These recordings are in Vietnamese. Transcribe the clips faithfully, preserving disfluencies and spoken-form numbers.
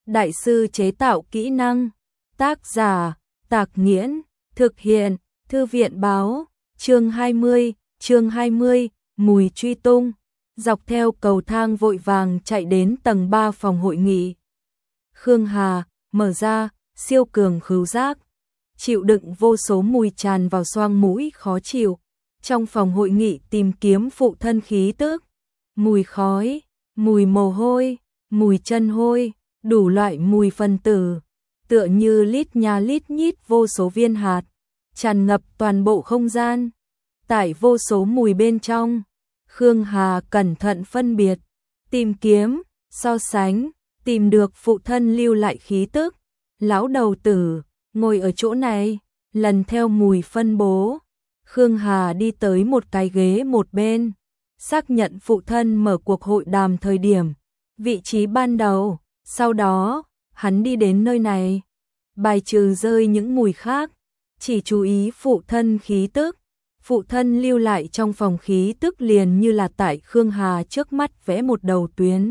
đại sư chế tạo kỹ năng. Tác giả, Tạc Nghiễn, thực hiện, Thư viện báo, chương hai mươi, chương hai mươi, mùi truy tung, dọc theo cầu thang vội vàng chạy đến tầng ba phòng hội nghị. Khương Hà, mở ra, siêu cường khứu giác, chịu đựng vô số mùi tràn vào xoang mũi khó chịu. Trong phòng hội nghị tìm kiếm phụ thân khí tức, mùi khói, mùi mồ hôi, mùi chân hôi, đủ loại mùi phân tử, tựa như lít nha lít nhít vô số viên hạt, tràn ngập toàn bộ không gian. Tại vô số mùi bên trong, Khương Hà cẩn thận phân biệt, tìm kiếm, so sánh, tìm được phụ thân lưu lại khí tức. Lão đầu tử, ngồi ở chỗ này, lần theo mùi phân bố. Khương Hà đi tới một cái ghế một bên, xác nhận phụ thân mở cuộc hội đàm thời điểm, vị trí ban đầu, sau đó, hắn đi đến nơi này, bài trừ rơi những mùi khác, chỉ chú ý phụ thân khí tức. Phụ thân lưu lại trong phòng khí tức liền như là tại Khương Hà trước mắt vẽ một đầu tuyến.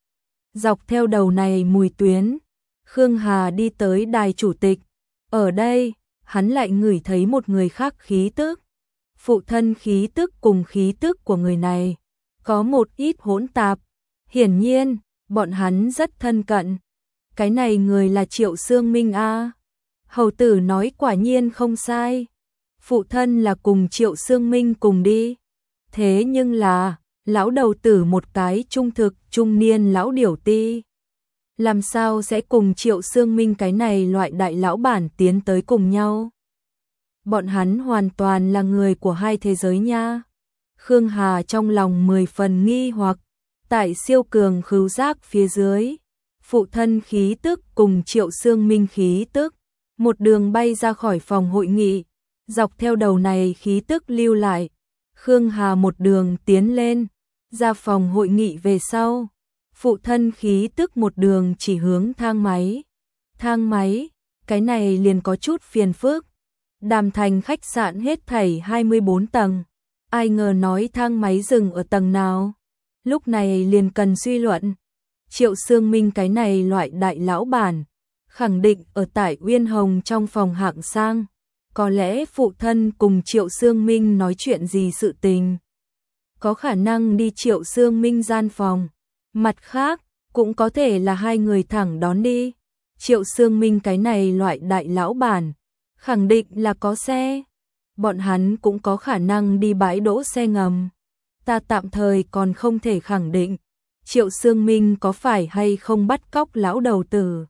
Dọc theo đầu này mùi tuyến, Khương Hà đi tới đài chủ tịch, ở đây, hắn lại ngửi thấy một người khác khí tức. Phụ thân khí tức cùng khí tức của người này có một ít hỗn tạp, hiển nhiên, bọn hắn rất thân cận. Cái này người là Triệu Sương Minh a. Hầu tử nói quả nhiên không sai. Phụ thân là cùng Triệu Sương Minh cùng đi. Thế nhưng là, lão đầu tử một cái trung thực trung niên lão điểu ti. Làm sao sẽ cùng Triệu Sương Minh cái này loại đại lão bản tiến tới cùng nhau? Bọn hắn hoàn toàn là người của hai thế giới nha. Khương Hà trong lòng mười phần nghi hoặc, tại siêu cường khứu giác phía dưới, phụ thân khí tức cùng Triệu Sương Minh khí tức, một đường bay ra khỏi phòng hội nghị, dọc theo đầu này khí tức lưu lại. Khương Hà một đường tiến lên, ra phòng hội nghị về sau, phụ thân khí tức một đường chỉ hướng thang máy. Thang máy, cái này liền có chút phiền phức. Đàm Thành khách sạn hết thảy hai mươi bốn tầng, ai ngờ nói thang máy dừng ở tầng nào. Lúc này liền cần suy luận, Triệu Sương Minh cái này loại đại lão bản, khẳng định ở tại Uyên Hồng trong phòng hạng sang. Có lẽ phụ thân cùng Triệu Sương Minh nói chuyện gì sự tình, có khả năng đi Triệu Sương Minh gian phòng. Mặt khác, cũng có thể là hai người thẳng đón đi. Triệu Sương Minh cái này loại đại lão bản, khẳng định là có xe. Bọn hắn cũng có khả năng đi bãi đỗ xe ngầm. Ta tạm thời còn không thể khẳng định Triệu Sương Minh có phải hay không bắt cóc lão đầu tử.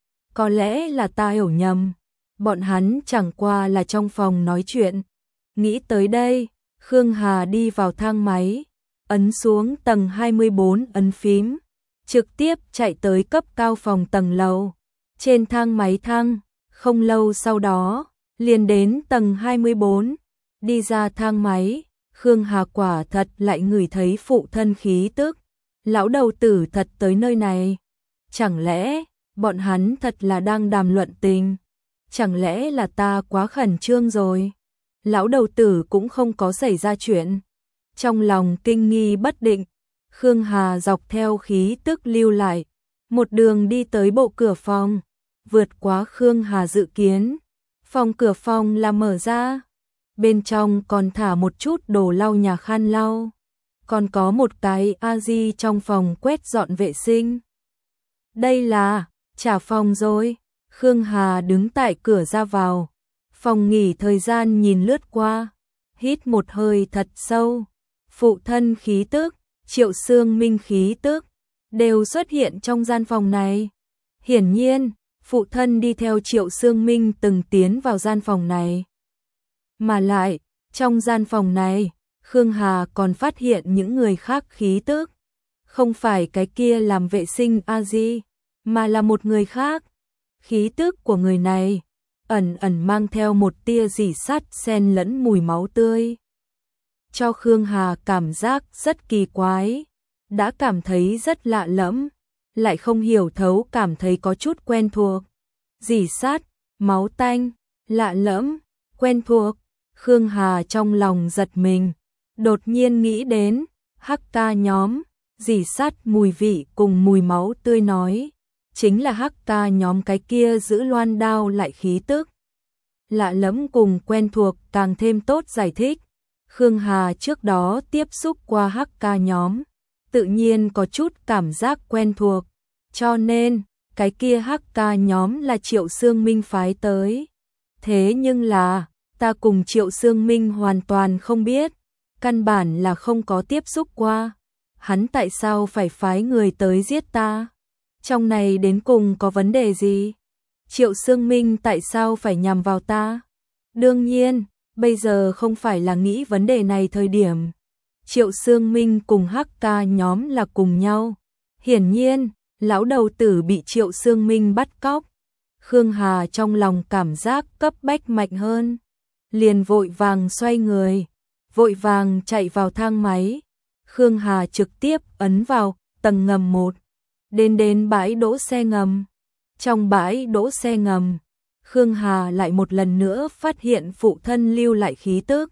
Có lẽ là ta hiểu nhầm, bọn hắn chẳng qua là trong phòng nói chuyện. Nghĩ tới đây, Khương Hà đi vào thang máy, ấn xuống tầng hai mươi bốn ấn phím, trực tiếp chạy tới cấp cao phòng tầng lầu. Trên thang máy thang, không lâu sau đó, liền đến tầng hai mươi bốn. Đi ra thang máy, Khương Hà quả thật lại ngửi thấy phụ thân khí tức. Lão đầu tử thật tới nơi này. Chẳng lẽ, bọn hắn thật là đang đàm luận tình? Chẳng lẽ là ta quá khẩn trương rồi? Lão đầu tử cũng không có xảy ra chuyện. Trong lòng kinh nghi bất định, Khương Hà dọc theo khí tức lưu lại, một đường đi tới bộ cửa phòng. Vượt quá Khương Hà dự kiến, phòng cửa phòng là mở ra. Bên trong còn thả một chút đồ lau nhà khăn lau, còn có một cái a-di trong phòng quét dọn vệ sinh. Đây là trả phòng rồi. Khương Hà đứng tại cửa ra vào phòng nghỉ thời gian nhìn lướt qua, hít một hơi thật sâu. Phụ thân khí tức, Triệu Sương Minh khí tức đều xuất hiện trong gian phòng này. Hiển nhiên, phụ thân đi theo Triệu Sương Minh từng tiến vào gian phòng này. Mà lại, trong gian phòng này, Khương Hà còn phát hiện những người khác khí tức. Không phải cái kia làm vệ sinh a-di, mà là một người khác. Khí tức của người này, ẩn ẩn mang theo một tia rỉ sắt xen lẫn mùi máu tươi. Cho Khương Hà cảm giác rất kỳ quái, đã cảm thấy rất lạ lẫm, lại không hiểu thấu cảm thấy có chút quen thuộc. Rỉ sắt, máu tanh, lạ lẫm, quen thuộc. Khương Hà trong lòng giật mình, đột nhiên nghĩ đến hắc ca nhóm, rỉ sắt mùi vị cùng mùi máu tươi nói. chính là hắc ca nhóm cái kia giữ loan đao lại khí tức. Lạ lẫm cùng quen thuộc càng thêm tốt giải thích. Khương Hà trước đó tiếp xúc qua hắc ca nhóm, tự nhiên có chút cảm giác quen thuộc, cho nên cái kia hắc ca nhóm là Triệu Sương Minh phái tới. Thế nhưng là, ta cùng Triệu Sương Minh hoàn toàn không biết, căn bản là không có tiếp xúc qua. Hắn tại sao phải phái người tới giết ta? Trong này đến cùng có vấn đề gì? Triệu Sương Minh tại sao phải nhằm vào ta? Đương nhiên, bây giờ không phải là nghĩ vấn đề này thời điểm. Triệu Sương Minh cùng hắc ca nhóm là cùng nhau. Hiển nhiên, lão đầu tử bị Triệu Sương Minh bắt cóc. Khương Hà trong lòng cảm giác cấp bách mạnh hơn. Liền vội vàng xoay người, vội vàng chạy vào thang máy. Khương Hà trực tiếp ấn vào tầng ngầm một, đến đến bãi đỗ xe ngầm. Trong bãi đỗ xe ngầm, Khương Hà lại một lần nữa phát hiện phụ thân lưu lại khí tức.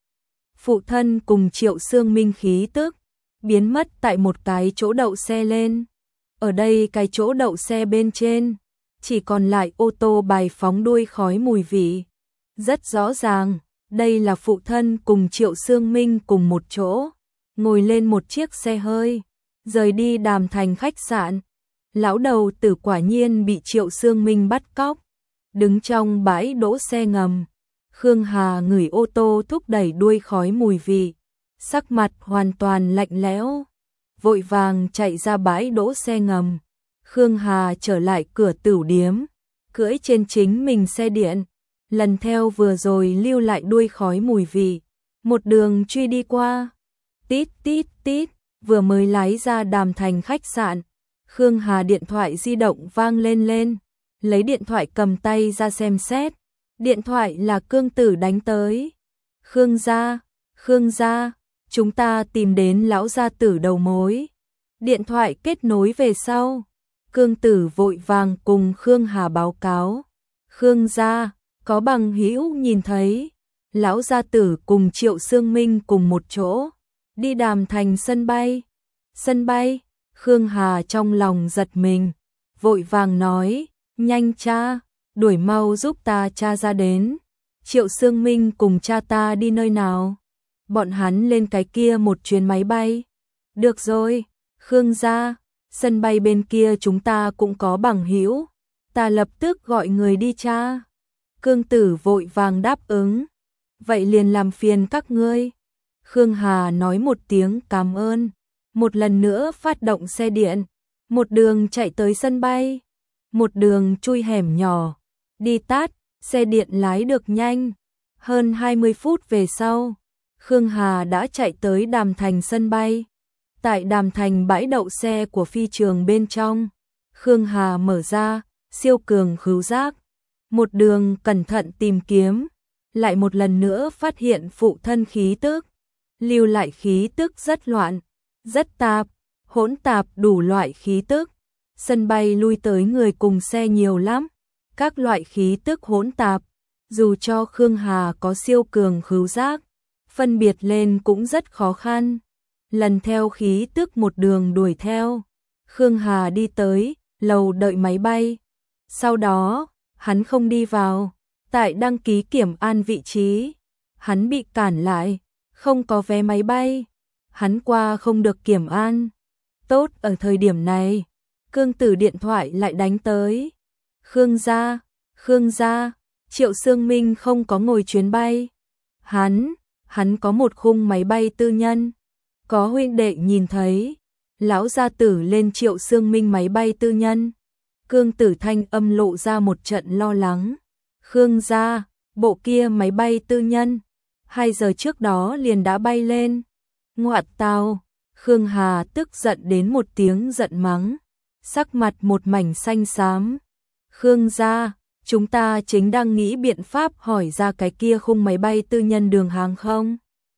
Phụ thân cùng Triệu Sương Minh khí tức biến mất tại một cái chỗ đậu xe lên. Ở đây cái chỗ đậu xe bên trên chỉ còn lại ô tô bài phóng đuôi khói mùi vị. Rất rõ ràng, đây là phụ thân cùng Triệu Sương Minh cùng một chỗ, ngồi lên một chiếc xe hơi, rời đi Đàm Thành khách sạn. Lão đầu tử quả nhiên bị Triệu Sương Minh bắt cóc. Đứng trong bãi đỗ xe ngầm, Khương Hà ngửi ô tô thúc đẩy đuôi khói mùi vị, sắc mặt hoàn toàn lạnh lẽo, vội vàng chạy ra bãi đỗ xe ngầm. Khương Hà trở lại cửa tửu điếm, cưỡi trên chính mình xe điện, lần theo vừa rồi lưu lại đuôi khói mùi vị, một đường truy đi qua. Tít tít tít, vừa mới lái ra Đàm Thành khách sạn, Khương Hà điện thoại di động vang lên lên, lấy điện thoại cầm tay ra xem xét. Điện thoại là Cương Tử đánh tới. Khương gia, Khương gia, chúng ta tìm đến lão gia tử đầu mối. Điện thoại kết nối về sau, Cương Tử vội vàng cùng Khương Hà báo cáo. Khương gia, có bằng hữu nhìn thấy lão gia tử cùng Triệu Sương Minh cùng một chỗ đi Đàm Thành sân bay. Sân bay? Khương Hà trong lòng giật mình, vội vàng nói, nhanh cha, đuổi mau giúp ta cha ra đến. Triệu Sương Minh cùng cha ta đi nơi nào? Bọn hắn lên cái kia một chuyến máy bay. Được rồi, Khương gia, sân bay bên kia chúng ta cũng có bằng hữu, ta lập tức gọi người đi cha. Cương Tử vội vàng đáp ứng. Vậy liền làm phiền các ngươi. Khương Hà nói một tiếng cảm ơn, một lần nữa phát động xe điện, một đường chạy tới sân bay, một đường chui hẻm nhỏ, đi tát, xe điện lái được nhanh. Hơn hai mươi phút về sau, Khương Hà đã chạy tới Đàm Thành sân bay. Tại Đàm Thành bãi đậu xe của phi trường bên trong, Khương Hà mở ra siêu cường khứu giác, một đường cẩn thận tìm kiếm, lại một lần nữa phát hiện phụ thân khí tức. Lưu lại khí tức rất loạn, rất tạp, hỗn tạp đủ loại khí tức. Sân bay lui tới người cùng xe nhiều lắm, các loại khí tức hỗn tạp, dù cho Khương Hà có siêu cường khứu giác, phân biệt lên cũng rất khó khăn. Lần theo khí tức một đường đuổi theo, Khương Hà đi tới lầu đợi máy bay. Sau đó, hắn không đi vào, tại đăng ký kiểm an vị trí, hắn bị cản lại, không có vé máy bay, hắn qua không được kiểm an. Tốt, ở thời điểm này, Cương Tử điện thoại lại đánh tới. Khương gia, Khương gia, Triệu Sương Minh không có ngồi chuyến bay. Hắn, hắn có một khung máy bay tư nhân. Có huynh đệ nhìn thấy, lão gia tử lên Triệu Sương Minh máy bay tư nhân. Cương Tử thanh âm lộ ra một trận lo lắng. Khương gia, bộ kia máy bay tư nhân, hai giờ trước đó liền đã bay lên. Ngoạt tào, Khương Hà tức giận đến một tiếng giận mắng, sắc mặt một mảnh xanh xám. Khương gia, chúng ta chính đang nghĩ biện pháp hỏi ra cái kia khung máy bay tư nhân đường hàng không.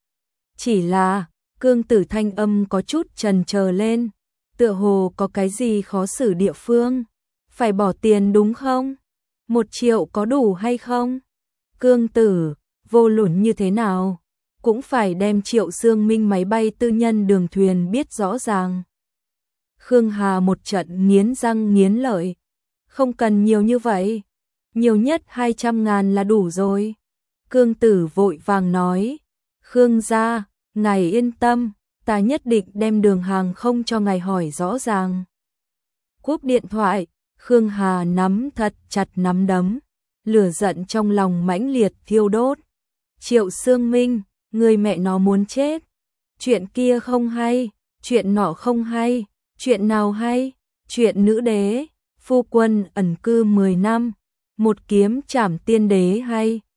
Chỉ là, Cương Tử thanh âm có chút chần chờ lên, tựa hồ có cái gì khó xử địa phương. Phải bỏ tiền đúng không? Một triệu có đủ hay không? Cương Tử, vô luận như thế nào, cũng phải đem Triệu Sương Minh máy bay tư nhân đường thuyền biết rõ ràng. Khương Hà một trận nghiến răng nghiến lợi. Không cần nhiều như vậy. Nhiều nhất hai trăm ngàn là đủ rồi. Cương Tử vội vàng nói. Khương gia, ngài yên tâm, ta nhất định đem đường hàng không cho ngài hỏi rõ ràng. Cúp điện thoại, Khương Hà nắm thật chặt nắm đấm. Lửa giận trong lòng mãnh liệt thiêu đốt. Triệu Sương Minh, người mẹ nó muốn chết. Chuyện kia không hay, chuyện nọ không hay, chuyện nào hay, chuyện nữ đế, phu quân ẩn cư mười năm, một kiếm trảm tiên đế hay.